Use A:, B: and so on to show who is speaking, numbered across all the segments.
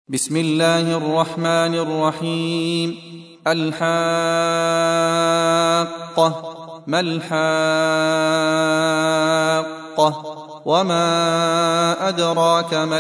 A: بسم الله الرحمن الرحيم. الحاقة. ما الحاقة؟ وما أدراك ما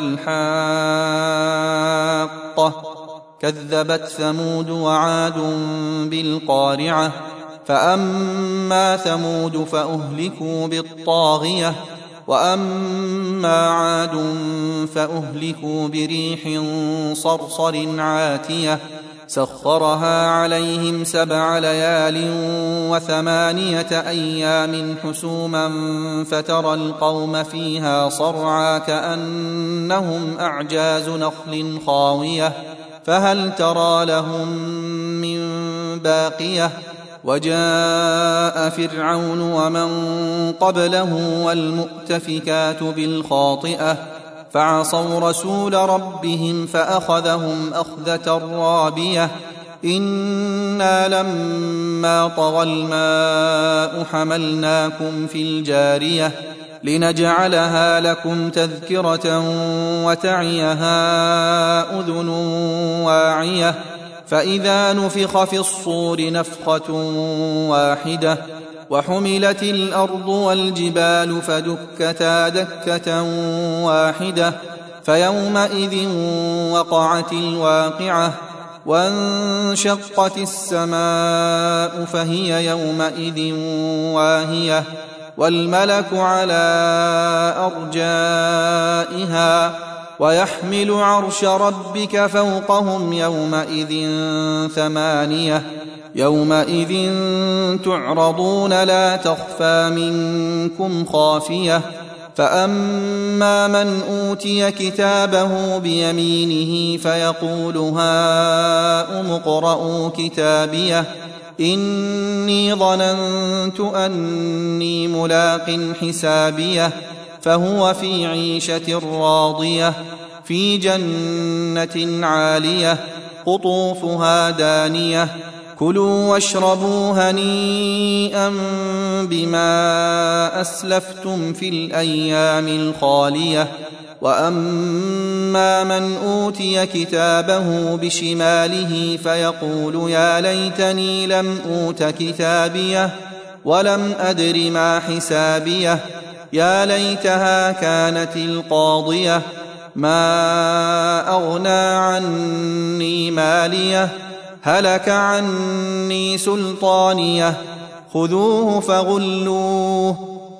A: الحاقة؟ كذبت ثمود وعاد بالقارعة. فأما ثمود فأهلكوا بالطاغية، وأما عاد فأهلكوا بريح صرصر عاتية سخرها عليهم 7 ليال و8 أيام حسوما فترى القوم فيها صرعى كأنهم أعجاز نخل خاوية فهل ترى لهم من باقية. وجاء فرعون ومن قبله والمؤتفكات بالخاطئة فعصوا رسول ربهم فأخذهم أخذة رابية. إنا لما طغى الماء حملناكم في الجارية لنجعلها لكم تذكرة وتعيها أذن واعية. فإذا نفخ في الصور نفخة واحدة وحملت الأرض والجبال فدكتا دكة واحدة فيومئذ وقعت الواقعة وانشقت السماء فهي يومئذ واهية والملك على أرجائها ويحمل عرش ربك فوقهم يومئذ 8. يومئذ تعرضون لا تخفى منكم خافية. فأما من أوتي كتابه بيمينه فيقول هاؤم اقرءوا كتابيه إني ظننت أني ملاق حسابيه فهو في عيشة راضية في جنة عالية قطوفها دانية كلوا واشربوا هنيئا بما أسلفتم في الأيام الخالية. وأما من أوتي كتابه بشماله فيقول يا ليتني لم أوت كتابيه ولم أدر ما حسابيه يا ليتها كانت القاضية ما أغنى عني ماليه هلك عني سلطانيه خذوه فغلوه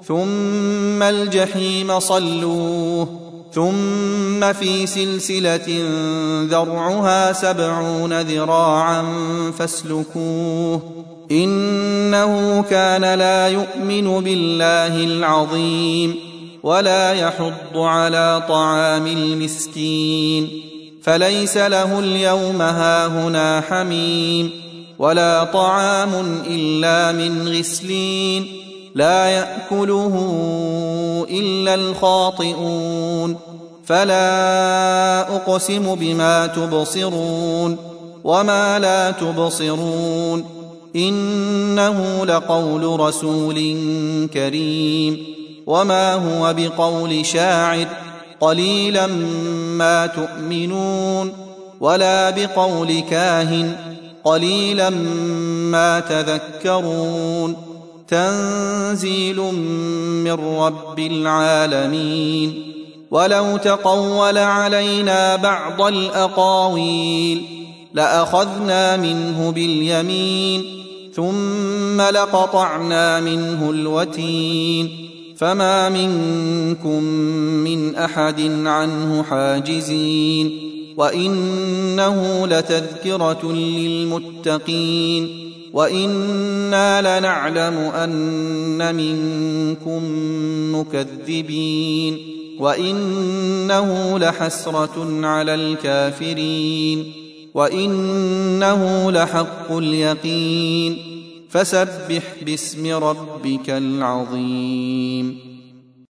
A: ثم الجحيم صلوه ثم في سلسلة ذرعها 70 ذراعا فاسلكوه إنه كان لا يؤمن بالله العظيم ولا يحض على طعام المسكين فليس له اليوم هاهنا حميم ولا طعام إلا من غسلين لا يأكله إلا الخاطئون. فلا أقسم بما تبصرون وما لا تبصرون إنه لقول رسول كريم وما هو بقول شاعر قليلا ما تؤمنون ولا بقول كاهن قليلا ما تذكرون تنزيل من رب العالمين. ولو تقول علينا بعض الأقاويل لأخذنا منه باليمين ثم لقطعنا منه الوتين فما منكم من أحد عنه حاجزين. وإنه لتذكرة للمتقين وإنا لنعلم أن منكم مكذبين وإنه لحسرة على الكافرين وإنه لحق اليقين فسبح باسم ربك العظيم.